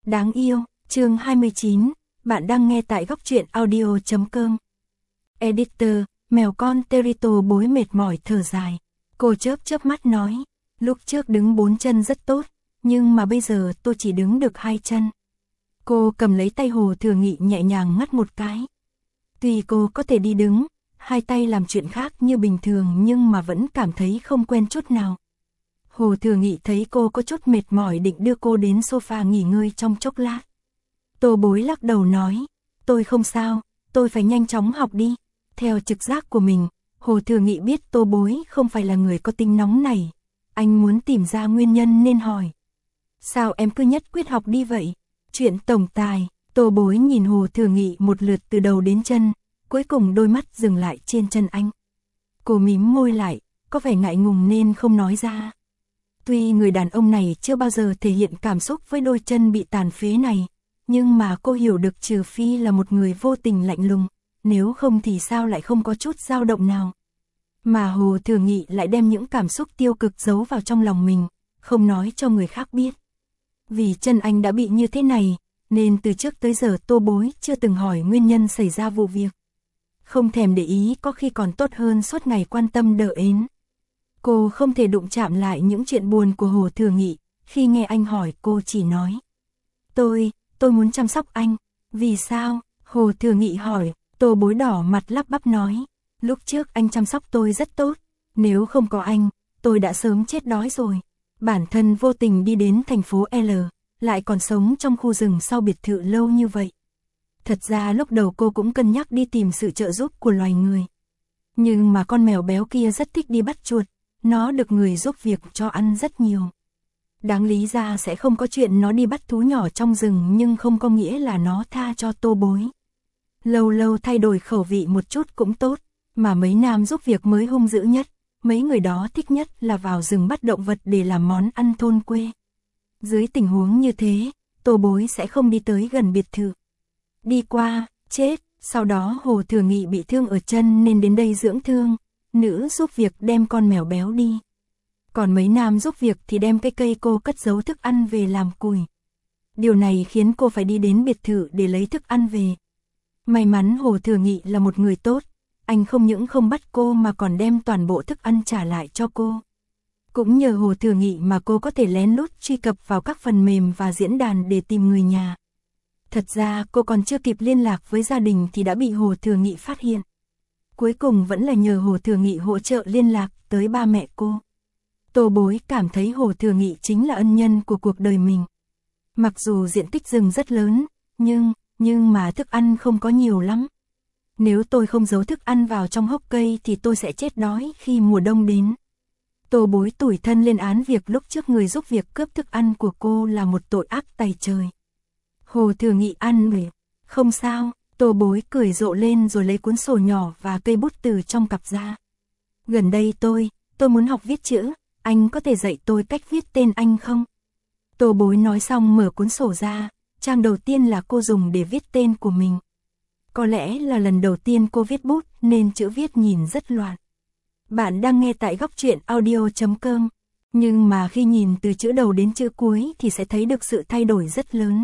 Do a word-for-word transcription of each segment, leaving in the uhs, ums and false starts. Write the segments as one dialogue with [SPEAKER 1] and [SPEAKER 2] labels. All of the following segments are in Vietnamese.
[SPEAKER 1] Đáng yêu, chương hai mươi chín, bạn đang nghe tại góc truyện audio chấm com. Editor, mèo con Terito bối mệt mỏi thở dài. Cô chớp chớp mắt nói, lúc trước đứng bốn chân rất tốt, nhưng mà bây giờ tôi chỉ đứng được hai chân. Cô cầm lấy tay Hồ Thừa Nghị nhẹ nhàng ngắt một cái. Tuy cô có thể đi đứng, hai tay làm chuyện khác như bình thường nhưng mà vẫn cảm thấy không quen chút nào. Hồ Thừa Nghị thấy cô có chút mệt mỏi định đưa cô đến sofa nghỉ ngơi trong chốc lát. Tô Bối lắc đầu nói, tôi không sao, tôi phải nhanh chóng học đi. Theo trực giác của mình, Hồ Thừa Nghị biết Tô Bối không phải là người có tính nóng này. Anh muốn tìm ra nguyên nhân nên hỏi. Sao em cứ nhất quyết học đi vậy? Chuyện tổng tài, Tô Bối nhìn Hồ Thừa Nghị một lượt từ đầu đến chân, cuối cùng đôi mắt dừng lại trên chân anh. Cô mím môi lại, có vẻ ngại ngùng nên không nói ra. Tuy người đàn ông này chưa bao giờ thể hiện cảm xúc với đôi chân bị tàn phế này, nhưng mà cô hiểu được trừ phi là một người vô tình lạnh lùng, nếu không thì sao lại không có chút dao động nào. Mà Hồ Thừa Nghị lại đem những cảm xúc tiêu cực giấu vào trong lòng mình, không nói cho người khác biết. Vì chân anh đã bị như thế này, nên từ trước tới giờ Tô Bối chưa từng hỏi nguyên nhân xảy ra vụ việc. Không thèm để ý có khi còn tốt hơn suốt ngày quan tâm đờ ến. Cô không thể đụng chạm lại những chuyện buồn của Hồ Thừa Nghị, khi nghe anh hỏi cô chỉ nói. Tôi, tôi muốn chăm sóc anh. Vì sao? Hồ Thừa Nghị hỏi, Tô Bối đỏ mặt lắp bắp nói. Lúc trước anh chăm sóc tôi rất tốt, nếu không có anh, tôi đã sớm chết đói rồi. Bản thân vô tình đi đến thành phố L, lại còn sống trong khu rừng sau biệt thự lâu như vậy. Thật ra lúc đầu cô cũng cân nhắc đi tìm sự trợ giúp của loài người. Nhưng mà con mèo béo kia rất thích đi bắt chuột, nó được người giúp việc cho ăn rất nhiều. Đáng lý ra sẽ không có chuyện nó đi bắt thú nhỏ trong rừng nhưng không có nghĩa là nó tha cho Tô Bối. Lâu lâu thay đổi khẩu vị một chút cũng tốt, mà mấy nam giúp việc mới hung dữ nhất, mấy người đó thích nhất là vào rừng bắt động vật để làm món ăn thôn quê. Dưới tình huống như thế, Tô Bối sẽ không đi tới gần biệt thự. Đi qua, chết, sau đó Hồ Thừa Nghị bị thương ở chân nên đến đây dưỡng thương, nữ giúp việc đem con mèo béo đi. Còn mấy nam giúp việc thì đem cái cây cô cất giấu thức ăn về làm củi. Điều này khiến cô phải đi đến biệt thự để lấy thức ăn về. May mắn Hồ Thừa Nghị là một người tốt, anh không những không bắt cô mà còn đem toàn bộ thức ăn trả lại cho cô. Cũng nhờ Hồ Thừa Nghị mà cô có thể lén lút truy cập vào các phần mềm và diễn đàn để tìm người nhà. Thật ra cô còn chưa kịp liên lạc với gia đình thì đã bị Hồ Thừa Nghị phát hiện. Cuối cùng vẫn là nhờ Hồ Thừa Nghị hỗ trợ liên lạc tới ba mẹ cô. Tô Bối cảm thấy Hồ Thừa Nghị chính là ân nhân của cuộc đời mình. Mặc dù diện tích rừng rất lớn, nhưng, nhưng mà thức ăn không có nhiều lắm. Nếu tôi không giấu thức ăn vào trong hốc cây thì tôi sẽ chết đói khi mùa đông đến. Tô Bối tủi thân lên án việc lúc trước người giúp việc cướp thức ăn của cô là một tội ác tày trời. Hồ Thừa Nghị ăn mệt, không sao, Tô Bối cười rộ lên rồi lấy cuốn sổ nhỏ và cây bút từ trong cặp ra. Gần đây tôi, tôi muốn học viết chữ, anh có thể dạy tôi cách viết tên anh không? Tô Bối nói xong mở cuốn sổ ra, trang đầu tiên là cô dùng để viết tên của mình. Có lẽ là lần đầu tiên cô viết bút nên chữ viết nhìn rất loạn. Bạn đang nghe tại góc truyện audio chấm com, nhưng mà khi nhìn từ chữ đầu đến chữ cuối thì sẽ thấy được sự thay đổi rất lớn.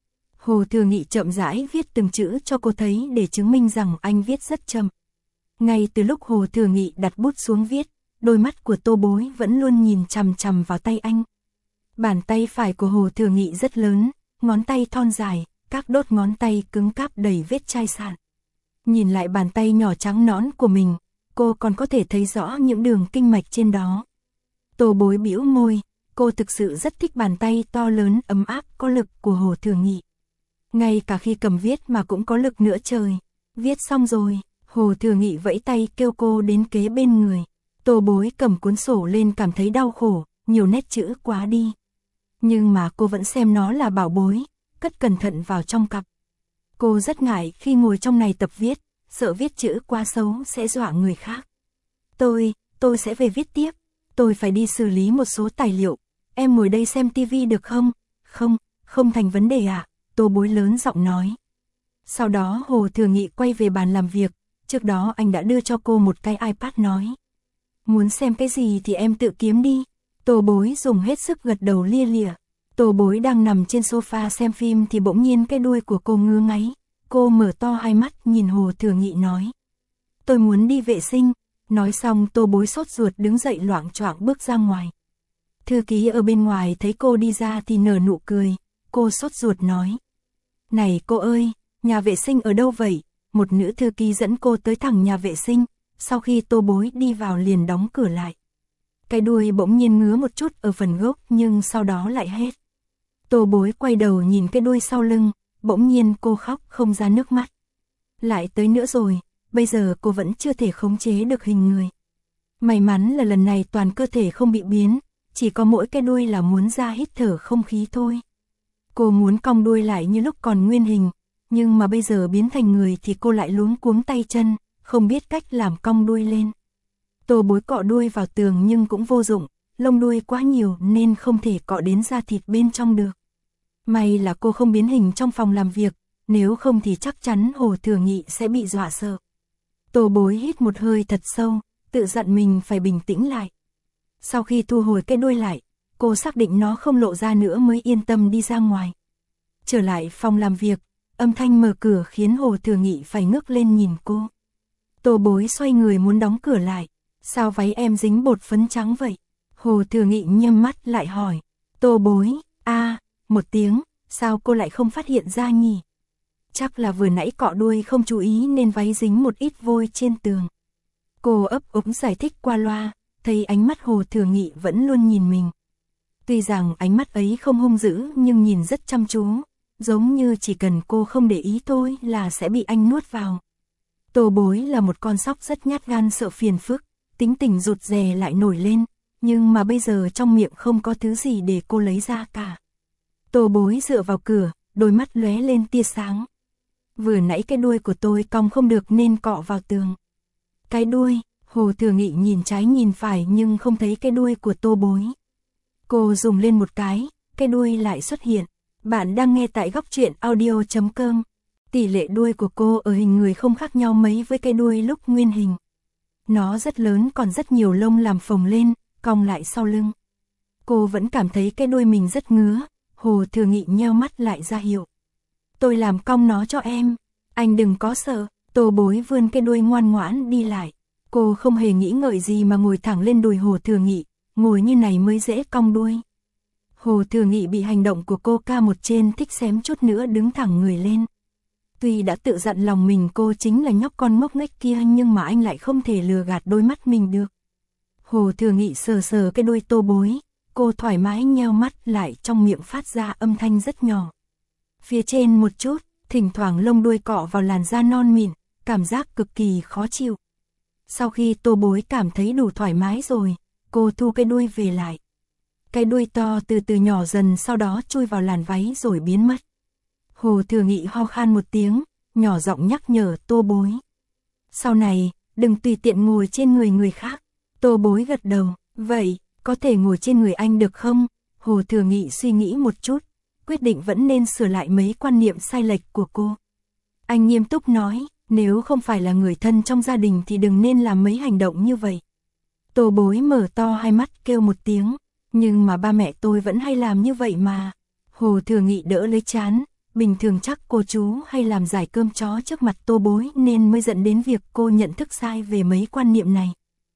[SPEAKER 1] Hồ Thừa Nghị chậm rãi viết từng chữ cho cô thấy để chứng minh rằng anh viết rất chậm. Ngay từ lúc Hồ Thừa Nghị đặt bút xuống viết, đôi mắt của Tô Bối vẫn luôn nhìn chằm chằm vào tay anh. Bàn tay phải của Hồ Thừa Nghị rất lớn, ngón tay thon dài, các đốt ngón tay cứng cáp đầy vết chai sạn. Nhìn lại bàn tay nhỏ trắng nõn của mình, cô còn có thể thấy rõ những đường kinh mạch trên đó. Tô Bối bĩu môi, cô thực sự rất thích bàn tay to lớn ấm áp có lực của Hồ Thừa Nghị. Ngay cả khi cầm viết mà cũng có lực nữa trời. Viết xong rồi, Hồ Thừa Nghị vẫy tay kêu cô đến kế bên người. Tô Bối cầm cuốn sổ lên cảm thấy đau khổ, nhiều nét chữ quá đi. Nhưng mà cô vẫn xem nó là bảo bối, cất cẩn thận vào trong cặp. Cô rất ngại khi ngồi trong này tập viết, sợ viết chữ quá xấu sẽ dọa người khác. Tôi, tôi sẽ về viết tiếp, tôi phải đi xử lý một số tài liệu, em ngồi đây xem tivi được không? Không, không thành vấn đề ạ, à? Tô Bối lớn giọng nói. Sau đó Hồ Thừa Nghị quay về bàn làm việc, trước đó anh đã đưa cho cô một cái iPad nói. Muốn xem cái gì thì em tự kiếm đi. Tô Bối dùng hết sức gật đầu lia lịa. Tô Bối đang nằm trên sofa xem phim thì bỗng nhiên cái đuôi của cô ngứa ngáy. Cô mở to hai mắt nhìn Hồ Thừa Nghị nói. Tôi muốn đi vệ sinh. Nói xong Tô Bối sốt ruột đứng dậy loạng choạng bước ra ngoài. Thư ký ở bên ngoài thấy cô đi ra thì nở nụ cười. Cô sốt ruột nói. Này cô ơi, nhà vệ sinh ở đâu vậy? Một nữ thư ký dẫn cô tới thẳng nhà vệ sinh. Sau khi Tô Bối đi vào liền đóng cửa lại. Cái đuôi bỗng nhiên ngứa một chút ở phần gốc nhưng sau đó lại hết. Tô Bối quay đầu nhìn cái đuôi sau lưng, bỗng nhiên cô khóc không ra nước mắt. Lại tới nữa rồi, bây giờ cô vẫn chưa thể khống chế được hình người. May mắn là lần này toàn cơ thể không bị biến, chỉ có mỗi cái đuôi là muốn ra hít thở không khí thôi. Cô muốn cong đuôi lại như lúc còn nguyên hình, nhưng mà bây giờ biến thành người thì cô lại luống cuống tay chân, không biết cách làm cong đuôi lên. Tô Bối cọ đuôi vào tường nhưng cũng vô dụng, lông đuôi quá nhiều nên không thể cọ đến da thịt bên trong được. May là cô không biến hình trong phòng làm việc, nếu không thì chắc chắn Hồ Thừa Nghị sẽ bị dọa sợ. Tô Bối hít một hơi thật sâu, tự dặn mình phải bình tĩnh lại. Sau khi thu hồi cái đuôi lại, cô xác định nó không lộ ra nữa mới yên tâm đi ra ngoài. Trở lại phòng làm việc, âm thanh mở cửa khiến Hồ Thừa Nghị phải ngước lên nhìn cô. Tô Bối xoay người muốn đóng cửa lại. Sao váy em dính bột phấn trắng vậy? Hồ Thừa Nghị nhắm mắt lại hỏi. Tô Bối, a à, một tiếng, sao cô lại không phát hiện ra nhỉ? Chắc là vừa nãy cọ đuôi không chú ý nên váy dính một ít vôi trên tường. Cô ấp úng giải thích qua loa, thấy ánh mắt Hồ Thừa Nghị vẫn luôn nhìn mình. Tuy rằng ánh mắt ấy không hung dữ nhưng nhìn rất chăm chú, giống như chỉ cần cô không để ý thôi là sẽ bị anh nuốt vào. Tô Bối là một con sóc rất nhát gan sợ phiền phức, tính tình rụt rè lại nổi lên, nhưng mà bây giờ trong miệng không có thứ gì để cô lấy ra cả. Tô Bối dựa vào cửa, đôi mắt lóe lên tia sáng. Vừa nãy cái đuôi của tôi cong không được nên cọ vào tường. Cái đuôi, Hồ Thừa Nghị nhìn trái nhìn phải nhưng không thấy cái đuôi của Tô Bối. Cô dùng lên một cái, cái đuôi lại xuất hiện. Bạn đang nghe tại góc truyện audio chấm com. Tỷ lệ đuôi của cô ở hình người không khác nhau mấy với cái đuôi lúc nguyên hình. Nó rất lớn còn rất nhiều lông làm phồng lên, cong lại sau lưng. Cô vẫn cảm thấy cái đuôi mình rất ngứa, Hồ Thừa Nghị nheo mắt lại ra hiệu. Tôi làm cong nó cho em, anh đừng có sợ. Tô Bối vươn cái đuôi ngoan ngoãn đi lại. Cô không hề nghĩ ngợi gì mà ngồi thẳng lên đùi Hồ Thừa Nghị, ngồi như này mới dễ cong đuôi. Hồ Thừa Nghị bị hành động của cô ca một trên thích xém chút nữa đứng thẳng người lên. Tuy đã tự dặn lòng mình cô chính là nhóc con ngốc nghếch kia nhưng mà anh lại không thể lừa gạt đôi mắt mình được. Hồ Thừa Nghị sờ sờ cái đuôi Tô Bối, cô thoải mái nheo mắt lại trong miệng phát ra âm thanh rất nhỏ. Phía trên một chút, thỉnh thoảng lông đuôi cọ vào làn da non mịn, cảm giác cực kỳ khó chịu. Sau khi Tô Bối cảm thấy đủ thoải mái rồi, cô thu cái đuôi về lại. Cái đuôi to từ từ nhỏ dần sau đó chui vào làn váy rồi biến mất. Hồ Thừa Nghị ho khan một tiếng, nhỏ giọng nhắc nhở Tô Bối. Sau này, đừng tùy tiện ngồi trên người người khác. Tô Bối gật đầu, vậy, có thể ngồi trên người anh được không? Hồ Thừa Nghị suy nghĩ một chút, quyết định vẫn nên sửa lại mấy quan niệm sai lệch của cô. Anh nghiêm túc nói, nếu không phải là người thân trong gia đình thì đừng nên làm mấy hành động như vậy. Tô Bối mở to hai mắt kêu một tiếng, nhưng mà ba mẹ tôi vẫn hay làm như vậy mà. Hồ Thừa Nghị đỡ lấy trán, bình thường chắc cô chú hay làm giải cơm chó trước mặt Tô Bối nên mới dẫn đến việc cô nhận thức sai về mấy quan niệm này.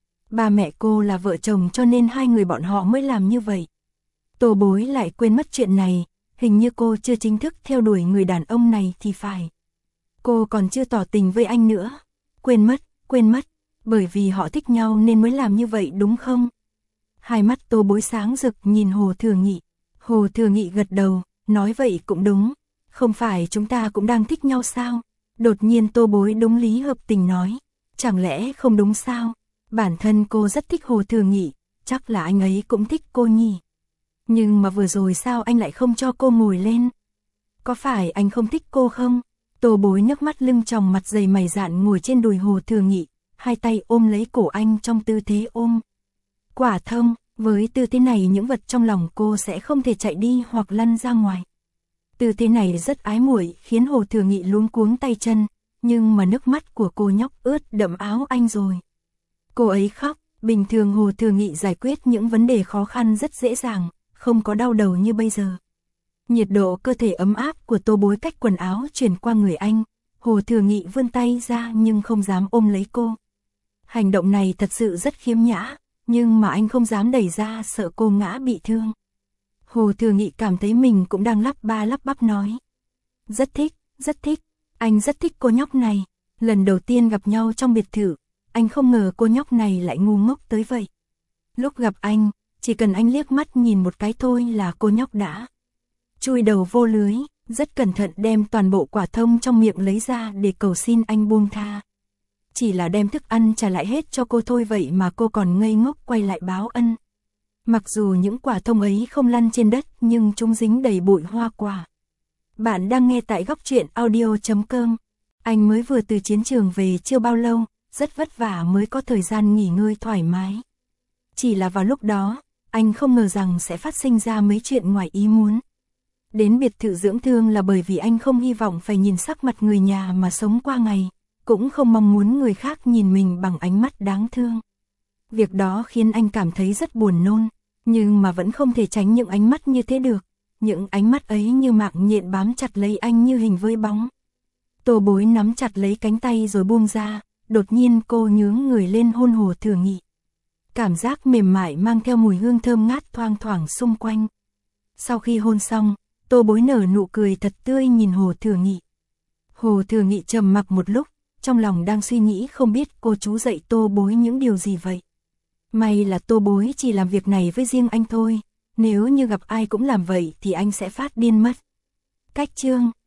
[SPEAKER 1] Ba mẹ cô là vợ chồng cho nên hai người bọn họ mới làm như vậy. Tô Bối lại quên mất chuyện này, hình như cô chưa chính thức theo đuổi người đàn ông này thì phải. Cô còn chưa tỏ tình với anh nữa. Quên mất, quên mất, bởi vì họ thích nhau nên mới làm như vậy đúng không? Hai mắt Tô Bối sáng rực nhìn Hồ Thừa Nghị. Hồ Thừa Nghị gật đầu, nói vậy cũng đúng. Không phải chúng ta cũng đang thích nhau sao? Đột nhiên Tô Bối đúng lý hợp tình nói. Chẳng lẽ không đúng sao? Bản thân cô rất thích Hồ Thừa Nghị, chắc là anh ấy cũng thích cô nhỉ. Nhưng mà vừa rồi sao anh lại không cho cô ngồi lên? Có phải anh không thích cô không? Tô Bối nước mắt lưng tròng mặt dày mày dạn ngồi trên đùi Hồ Thừa Nghị, hai tay ôm lấy cổ anh trong tư thế ôm. Quả thông, với tư thế này những vật trong lòng cô sẽ không thể chạy đi hoặc lăn ra ngoài. Tư thế này rất ái muội khiến Hồ Thừa Nghị luống cuống tay chân, nhưng mà nước mắt của cô nhóc ướt đẫm áo anh rồi. Cô ấy khóc, bình thường Hồ Thừa Nghị giải quyết những vấn đề khó khăn rất dễ dàng, không có đau đầu như bây giờ. Nhiệt độ cơ thể ấm áp của Tô Bối cách quần áo truyền qua người anh, Hồ Thừa Nghị vươn tay ra nhưng không dám ôm lấy cô. Hành động này thật sự rất khiếm nhã, nhưng mà anh không dám đẩy ra sợ cô ngã bị thương. Hồ Thừa Nghị cảm thấy mình cũng đang lắp ba lắp bắp nói. Rất thích, rất thích, anh rất thích cô nhóc này. Lần đầu tiên gặp nhau trong biệt thự, anh không ngờ cô nhóc này lại ngu ngốc tới vậy. Lúc gặp anh, chỉ cần anh liếc mắt nhìn một cái thôi là cô nhóc đã chui đầu vô lưới, rất cẩn thận đem toàn bộ quả thông trong miệng lấy ra để cầu xin anh buông tha. Chỉ là đem thức ăn trả lại hết cho cô thôi vậy mà cô còn ngây ngốc quay lại báo ân. Mặc dù những quả thông ấy không lăn trên đất nhưng chúng dính đầy bụi hoa quả. Bạn đang nghe tại góc truyện audio chấm com. Anh mới vừa từ chiến trường về chưa bao lâu, rất vất vả mới có thời gian nghỉ ngơi thoải mái. Chỉ là vào lúc đó, anh không ngờ rằng sẽ phát sinh ra mấy chuyện ngoài ý muốn. Đến biệt thự dưỡng thương là bởi vì anh không hy vọng phải nhìn sắc mặt người nhà mà sống qua ngày, cũng không mong muốn người khác nhìn mình bằng ánh mắt đáng thương. Việc đó khiến anh cảm thấy rất buồn nôn, nhưng mà vẫn không thể tránh những ánh mắt như thế được. Những ánh mắt ấy như mạng nhện bám chặt lấy anh như hình với bóng. Tô Bối nắm chặt lấy cánh tay rồi buông ra, đột nhiên cô nhướng người lên hôn Hồ Thừa Nghị. Cảm giác mềm mại mang theo mùi hương thơm ngát thoang thoảng xung quanh. Sau khi hôn xong, Tô Bối nở nụ cười thật tươi nhìn Hồ Thừa Nghị. Hồ Thừa Nghị trầm mặc một lúc, trong lòng đang suy nghĩ không biết cô chú dạy Tô Bối những điều gì vậy. May là Tô Bối chỉ làm việc này với riêng anh thôi, nếu như gặp ai cũng làm vậy thì anh sẽ phát điên mất. Cách chương